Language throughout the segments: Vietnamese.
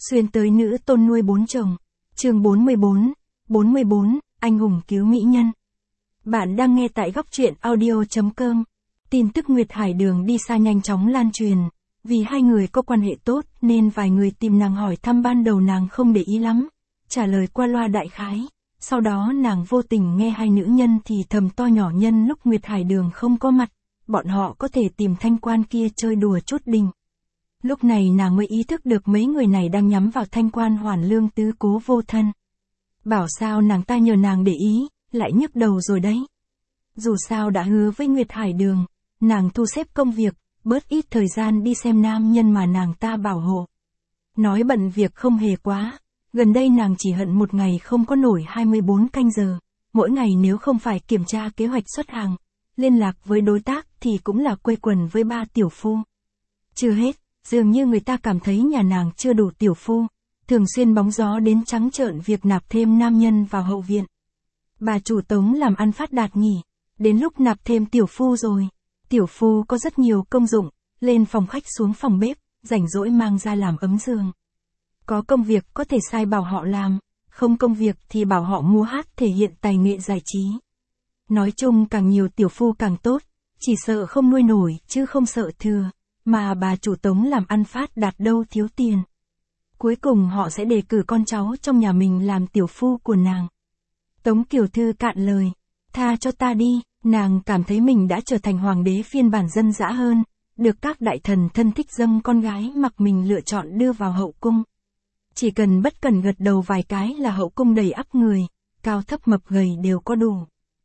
Xuyên tới nữ tôn nuôi 4 chồng. Chương 44, anh hùng cứu mỹ nhân. Bạn đang nghe tại góc truyện audio.com. Tin tức Nguyệt Hải Đường đi xa nhanh chóng lan truyền. Vì hai người có quan hệ tốt nên vài người tìm nàng hỏi thăm, ban đầu nàng không để ý lắm, trả lời qua loa đại khái. Sau đó nàng vô tình nghe hai nữ nhân thì thầm to nhỏ nhân lúc Nguyệt Hải Đường không có mặt, bọn họ có thể tìm thanh quan kia chơi đùa chút đỉnh. Lúc này nàng mới ý thức được mấy người này đang nhắm vào thanh quan Hoàn Lương tứ cố vô thân. Bảo sao nàng ta nhờ nàng để ý, lại nhức đầu rồi đấy. Dù sao đã hứa với Nguyệt Hải Đường, nàng thu xếp công việc, bớt ít thời gian đi xem nam nhân mà nàng ta bảo hộ. Nói bận việc không hề quá, gần đây nàng chỉ hận một ngày không có nổi 24 canh giờ, mỗi ngày nếu không phải kiểm tra kế hoạch xuất hàng, liên lạc với đối tác thì cũng là quây quần với ba tiểu phu. Chưa hết, dường như người ta cảm thấy nhà nàng chưa đủ tiểu phu, thường xuyên bóng gió đến trắng trợn việc nạp thêm nam nhân vào hậu viện. Bà chủ Tống làm ăn phát đạt nhỉ, đến lúc nạp thêm tiểu phu rồi. Tiểu phu có rất nhiều công dụng, lên phòng khách xuống phòng bếp, rảnh rỗi mang ra làm ấm giường. Có công việc có thể sai bảo họ làm, không công việc thì bảo họ múa hát thể hiện tài nghệ giải trí. Nói chung càng nhiều tiểu phu càng tốt, chỉ sợ không nuôi nổi chứ không sợ thừa, mà bà chủ Tống làm ăn phát đạt đâu thiếu tiền. Cuối cùng họ sẽ đề cử con cháu trong nhà mình làm tiểu phu của nàng. Tống Kiều Thư cạn lời, tha cho ta đi. Nàng cảm thấy mình đã trở thành hoàng đế phiên bản dân dã hơn, được các đại thần thân thích dâng con gái mặc mình lựa chọn đưa vào hậu cung. Chỉ cần bất cần gật đầu vài cái là hậu cung đầy ắp người, cao thấp mập gầy đều có đủ.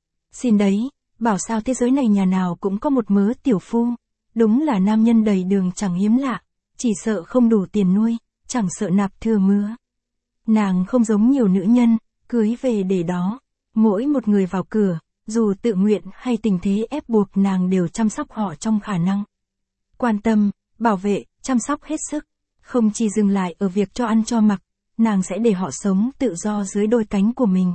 Xin đấy, bảo sao thế giới này nhà nào cũng có một mớ tiểu phu, đúng là nam nhân đầy đường chẳng hiếm lạ, chỉ sợ không đủ tiền nuôi, chẳng sợ nạp thừa mứa. Nàng không giống nhiều nữ nhân, cưới về để đó, mỗi một người vào cửa, dù tự nguyện hay tình thế ép buộc nàng đều chăm sóc họ trong khả năng. Quan tâm, bảo vệ, chăm sóc hết sức, không chỉ dừng lại ở việc cho ăn cho mặc, nàng sẽ để họ sống tự do dưới đôi cánh của mình.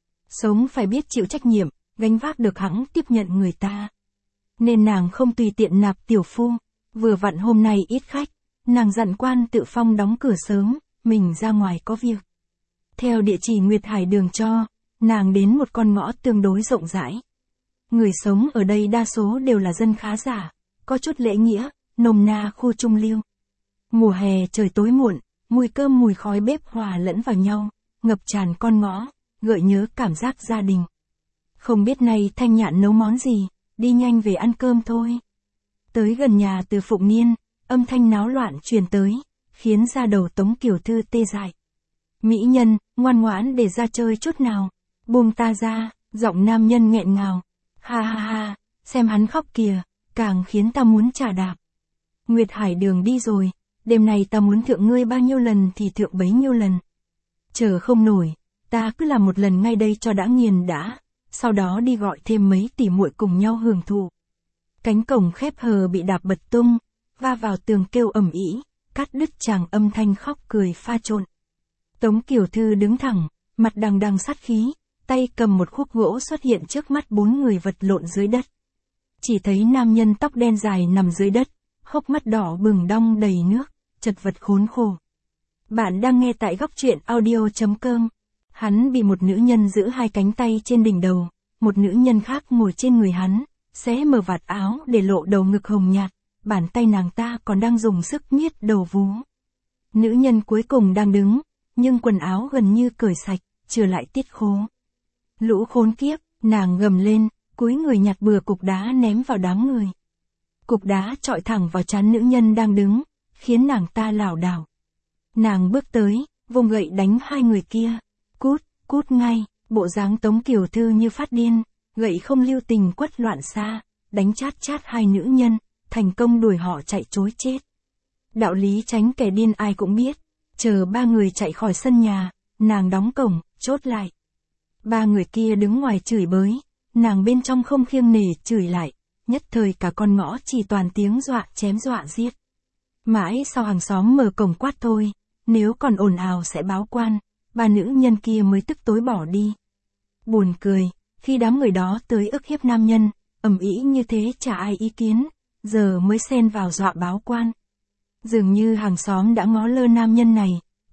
Sống phải biết chịu trách nhiệm, gánh vác được hẵng tiếp nhận người ta. Nên nàng không tùy tiện nạp tiểu phu, vừa vặn hôm nay ít khách, nàng dặn quan Tự Phong đóng cửa sớm, mình ra ngoài có việc. Theo địa chỉ Nguyệt Hải Đường cho, nàng đến một con ngõ tương đối rộng rãi. Người sống ở đây đa số đều là dân khá giả, có chút lễ nghĩa, nôm na khu trung lưu. Mùa hè trời tối muộn, mùi cơm mùi khói bếp hòa lẫn vào nhau, ngập tràn con ngõ, gợi nhớ cảm giác gia đình. Không biết nay Thanh Nhạn nấu món gì, đi nhanh về ăn cơm thôi. Tới gần nhà Từ Phụng Niên, âm thanh náo loạn truyền tới, khiến da đầu Tống Kiều Thư tê dại. Mỹ nhân, ngoan ngoãn để ra chơi chút nào. Buông ta ra, giọng nam nhân nghẹn ngào. Ha ha ha, xem hắn khóc kìa, càng khiến ta muốn trả đạp. Nguyệt Hải Đường đi rồi, đêm này ta muốn thượng ngươi bao nhiêu lần thì thượng bấy nhiêu lần. Chờ không nổi, ta cứ làm một lần ngay đây cho đã nghiền đã, sau đó đi gọi thêm mấy tỷ muội cùng nhau hưởng thụ. Cánh cổng khép hờ bị đạp bật tung, va vào tường kêu ầm ĩ, cắt đứt chàng âm thanh khóc cười pha trộn. Tống Kiều Thư đứng thẳng, mặt đằng đằng sát khí, tay cầm một khúc gỗ xuất hiện trước mắt bốn người vật lộn dưới đất. Chỉ thấy nam nhân tóc đen dài nằm dưới đất, hốc mắt đỏ bừng đong đầy nước, chật vật khốn khổ. Bạn đang nghe tại góc truyện audio.com. Hắn bị một nữ nhân giữ hai cánh tay trên đỉnh đầu, một nữ nhân khác ngồi trên người hắn, xé mở vạt áo để lộ đầu ngực hồng nhạt, bàn tay nàng ta còn đang dùng sức miết đầu vú. Nữ nhân cuối cùng đang đứng, nhưng quần áo gần như cởi sạch, trừ lại tiết khố. Lũ khốn kiếp, nàng gầm lên, cúi người nhặt bừa cục đá ném vào đám người. Cục đá chọi thẳng vào trán nữ nhân đang đứng, khiến nàng ta lảo đảo. Nàng bước tới, vùng gậy đánh hai người kia. Cút, cút ngay, bộ dáng Tống Kiều Thư như phát điên, gậy không lưu tình quất loạn xa, đánh chát chát hai nữ nhân, thành công đuổi họ chạy trối chết. Đạo lý tránh kẻ điên ai cũng biết, chờ ba người chạy khỏi sân nhà, nàng đóng cổng, chốt lại. Ba người kia đứng ngoài chửi bới, nàng bên trong không kiêng nể chửi lại, nhất thời cả con ngõ chỉ toàn tiếng dọa chém dọa giết. Mãi sau hàng xóm mở cổng quát thôi, nếu còn ồn ào sẽ báo quan, ba nữ nhân kia mới tức tối bỏ đi. Buồn cười, khi đám người đó tới ức hiếp nam nhân, ầm ĩ như thế chả ai ý kiến, giờ mới xen vào dọa báo quan. Dường như hàng xóm đã ngó lơ nam nhân này,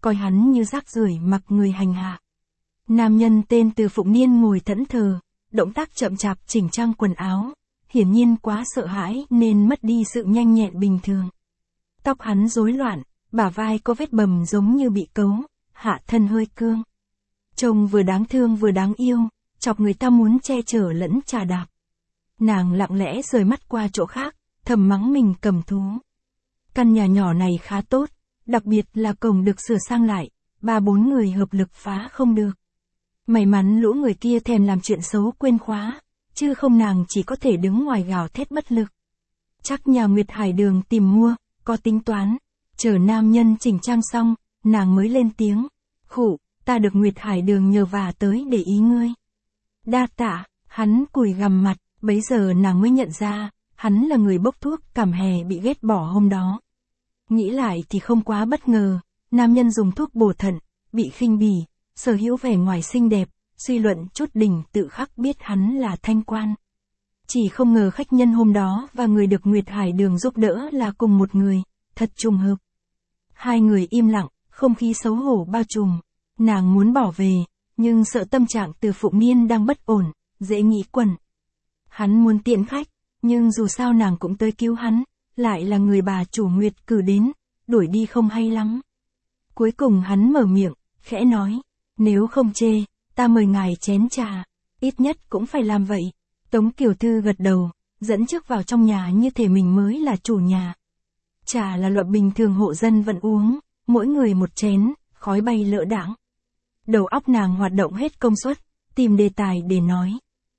coi hắn như rác rưởi mặc người hành hạ. Nam nhân tên Từ Phụng Niên ngồi thẫn thờ, động tác chậm chạp chỉnh trang quần áo, hiển nhiên quá sợ hãi nên mất đi sự nhanh nhẹn bình thường. Tóc hắn rối loạn, bả vai có vết bầm giống như bị cấu, hạ thân hơi cương. Trông vừa đáng thương vừa đáng yêu, chọc người ta muốn che chở lẫn chà đạp. Nàng lặng lẽ rời mắt qua chỗ khác, thầm mắng mình cầm thú. Căn nhà nhỏ này khá tốt, đặc biệt là cổng được sửa sang lại, 3-4 người hợp lực phá không được. May mắn lũ người kia thèm làm chuyện xấu quên khóa, chứ không nàng chỉ có thể đứng ngoài gào thét bất lực. Chắc nhà Nguyệt Hải Đường tìm mua, có tính toán, chờ nam nhân chỉnh trang xong, nàng mới lên tiếng. Khụ, ta được Nguyệt Hải Đường nhờ vả tới để ý ngươi. Đa tạ, hắn cùi gằm mặt, bấy giờ nàng mới nhận ra, hắn là người bốc thuốc cảm hè bị ghét bỏ hôm đó. Nghĩ lại thì không quá bất ngờ, nam nhân dùng thuốc bổ thận, bị khinh bỉ, sở hữu vẻ ngoài xinh đẹp, suy luận chút đỉnh tự khắc biết hắn là thanh quan. Chỉ không ngờ khách nhân hôm đó và người được Nguyệt Hải Đường giúp đỡ là cùng một người, thật trùng hợp. Hai người im lặng, không khí xấu hổ bao trùm, nàng muốn bỏ về, nhưng sợ tâm trạng Từ Phụng Niên đang bất ổn, dễ nghĩ quẩn. Hắn muốn tiện khách, nhưng dù sao nàng cũng tới cứu hắn, lại là người bà chủ Nguyệt cử đến, đuổi đi không hay lắm. Cuối cùng hắn mở miệng, khẽ nói, nếu không chê, ta mời ngài chén trà, ít nhất cũng phải làm vậy. Tống Kiều Thư gật đầu, dẫn trước vào trong nhà như thể mình mới là chủ nhà. Trà là loại bình thường hộ dân vẫn uống, mỗi người một chén, khói bay lỡ đãng. Đầu óc nàng hoạt động hết công suất, tìm đề tài để nói.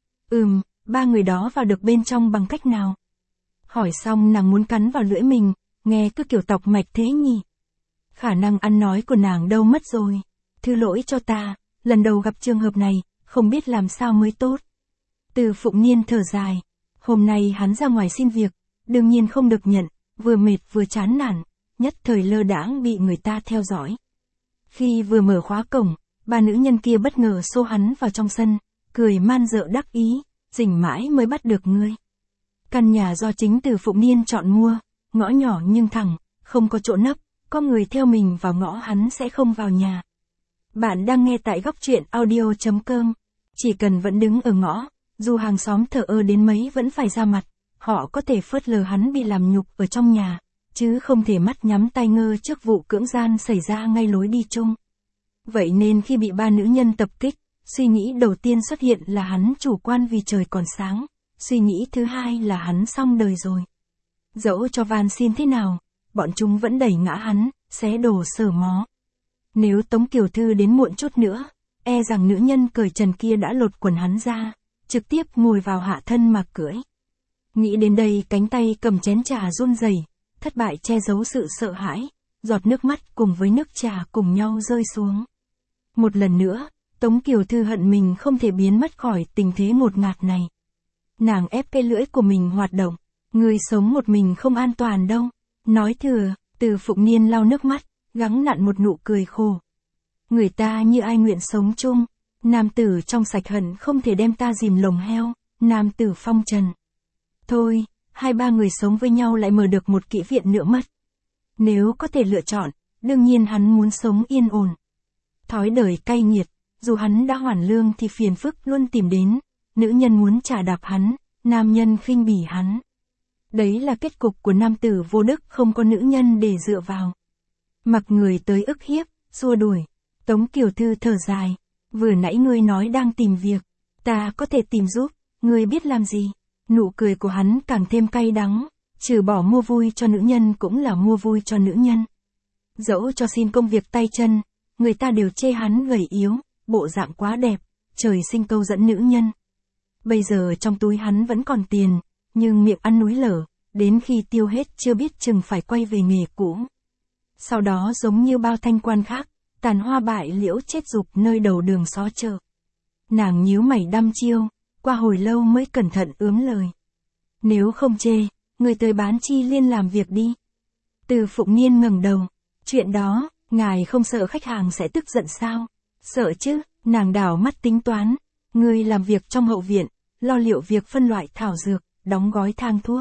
Ba người đó vào được bên trong bằng cách nào? Hỏi xong nàng muốn cắn vào lưỡi mình, nghe cứ kiểu tọc mạch thế nhỉ. Khả năng ăn nói của nàng đâu mất rồi. Thứ lỗi cho ta, lần đầu gặp trường hợp này, không biết làm sao mới tốt. Từ Phụng Niên thở dài. Hôm nay hắn ra ngoài xin việc, đương nhiên không được nhận, vừa mệt vừa chán nản, nhất thời lơ đãng bị người ta theo dõi. Khi vừa mở khóa cổng, ba nữ nhân kia bất ngờ xô hắn vào trong sân, cười man dợ đắc ý, rình mãi mới bắt được ngươi. Căn nhà do chính Từ Phụng Niên chọn mua, ngõ nhỏ nhưng thẳng, không có chỗ nấp, có người theo mình vào ngõ hắn sẽ không vào nhà. Bạn đang nghe tại góc truyện audio.com. Chỉ cần vẫn đứng ở ngõ, dù hàng xóm thờ ơ đến mấy vẫn phải ra mặt, họ có thể phớt lờ hắn bị làm nhục ở trong nhà, chứ không thể mắt nhắm tai ngơ trước vụ cưỡng gian xảy ra ngay lối đi chung. Vậy nên khi bị ba nữ nhân tập kích, suy nghĩ đầu tiên xuất hiện là hắn chủ quan vì trời còn sáng, suy nghĩ thứ hai là hắn xong đời rồi. Dẫu cho van xin thế nào, bọn chúng vẫn đẩy ngã hắn, xé đổ sở mó. Nếu Tống Kiều Thư đến muộn chút nữa, e rằng nữ nhân cởi trần kia đã lột quần hắn ra, trực tiếp ngồi vào hạ thân mà cưỡi. Nghĩ đến đây cánh tay cầm chén trà run rẩy, thất bại che giấu sự sợ hãi, giọt nước mắt cùng với nước trà cùng nhau rơi xuống. Một lần nữa, Tống Kiều Thư hận mình không thể biến mất khỏi tình thế ngột ngạt này. Nàng ép cái lưỡi của mình hoạt động, người sống một mình không an toàn đâu. Nói thừa, Từ Phụng Niên lau nước mắt, gắng nặn một nụ cười khổ. Người ta như ai nguyện sống chung, nam tử trong sạch hận không thể đem ta dìm lồng heo, nam tử phong trần. Thôi, 2-3 người sống với nhau lại mở được một kỹ viện nữa mất. Nếu có thể lựa chọn, đương nhiên hắn muốn sống yên ổn. Thói đời cay nghiệt, dù hắn đã hoàn lương thì phiền phức luôn tìm đến, nữ nhân muốn chà đạp hắn, nam nhân khinh bỉ hắn. Đấy là kết cục của nam tử vô đức không có nữ nhân để dựa vào. Mặc người tới ức hiếp, xua đuổi. Tống Kiều Thư thở dài, vừa nãy ngươi nói đang tìm việc, ta có thể tìm giúp, ngươi biết làm gì? Nụ cười của hắn càng thêm cay đắng, trừ bỏ mua vui cho nữ nhân cũng là mua vui cho nữ nhân. Dẫu cho xin công việc tay chân, người ta đều chê hắn gầy yếu, bộ dạng quá đẹp, trời sinh câu dẫn nữ nhân. Bây giờ trong túi hắn vẫn còn tiền, nhưng miệng ăn núi lở, đến khi tiêu hết chưa biết chừng phải quay về nghề cũ. Sau đó giống như bao thanh quan khác, tàn hoa bại liễu chết dục nơi đầu đường xó chợ. Nàng nhíu mày đăm chiêu, qua hồi lâu mới cẩn thận ướm lời. Nếu không chê, người tới bán chi liên làm việc đi. Từ Phụng Niên ngẩng đầu, chuyện đó, ngài không sợ khách hàng sẽ tức giận sao? Sợ chứ, nàng đảo mắt tính toán, người làm việc trong hậu viện, lo liệu việc phân loại thảo dược, đóng gói thang thuốc.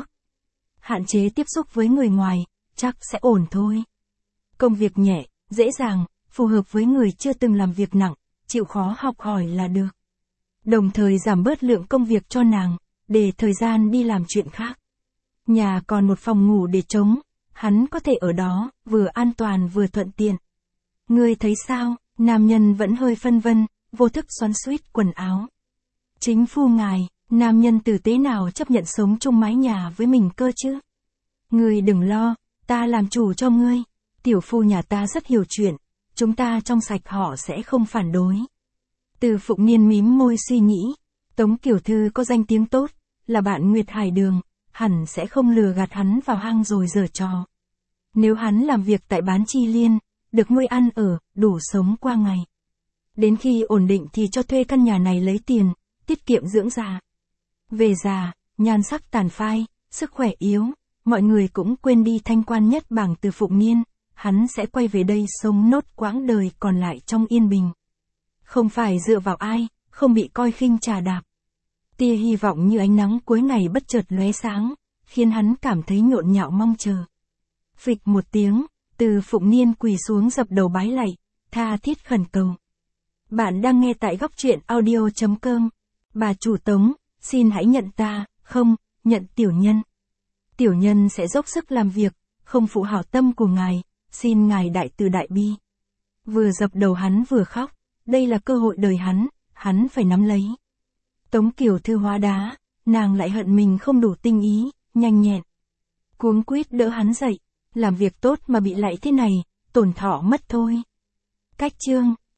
Hạn chế tiếp xúc với người ngoài, chắc sẽ ổn thôi. Công việc nhẹ, dễ dàng, phù hợp với người chưa từng làm việc nặng, chịu khó học hỏi là được. Đồng thời giảm bớt lượng công việc cho nàng, để thời gian đi làm chuyện khác. Nhà còn một phòng ngủ để trống, hắn có thể ở đó, vừa an toàn vừa thuận tiện. Ngươi thấy sao? Nam nhân vẫn hơi phân vân, vô thức xoắn xuýt quần áo. Chính phu ngài, nam nhân tử tế nào chấp nhận sống chung mái nhà với mình cơ chứ? Ngươi đừng lo, ta làm chủ cho ngươi. Tiểu phu nhà ta rất hiểu chuyện, chúng ta trong sạch họ sẽ không phản đối. Từ Phụng Niên mím môi suy nghĩ, Tống Kiểu Thư có danh tiếng tốt, là bạn Nguyệt Hải Đường, hẳn sẽ không lừa gạt hắn vào hang rồi giở trò. Nếu hắn làm việc tại Bán Chi Liên, được nuôi ăn ở, đủ sống qua ngày. Đến khi ổn định thì cho thuê căn nhà này lấy tiền, tiết kiệm dưỡng già. Về già, nhan sắc tàn phai, sức khỏe yếu, mọi người cũng quên đi thanh quan nhất bảng Từ Phụng Niên, hắn sẽ quay về đây sống nốt quãng đời còn lại trong yên bình. Không phải dựa vào ai, không bị coi khinh trà đạp. Tia hy vọng như ánh nắng cuối ngày bất chợt lóe sáng, khiến hắn cảm thấy nhộn nhạo mong chờ. Phịch một tiếng, Từ Phụng Niên quỳ xuống dập đầu bái lạy, tha thiết khẩn cầu. Bạn đang nghe tại góc truyện audio.com. Bà chủ Tống, xin hãy nhận ta, không, nhận tiểu nhân. Tiểu nhân sẽ dốc sức làm việc, không phụ hảo tâm của ngài, xin ngài đại từ đại bi. Vừa dập đầu hắn vừa khóc, đây là cơ hội đời hắn phải nắm lấy. Tống Kiểu Thư hóa đá, nàng lại hận mình không đủ tinh ý, nhanh nhẹn. Cuống quýt đỡ hắn dậy, làm việc tốt mà bị lạy thế này, tổn thọ mất thôi. Cách chương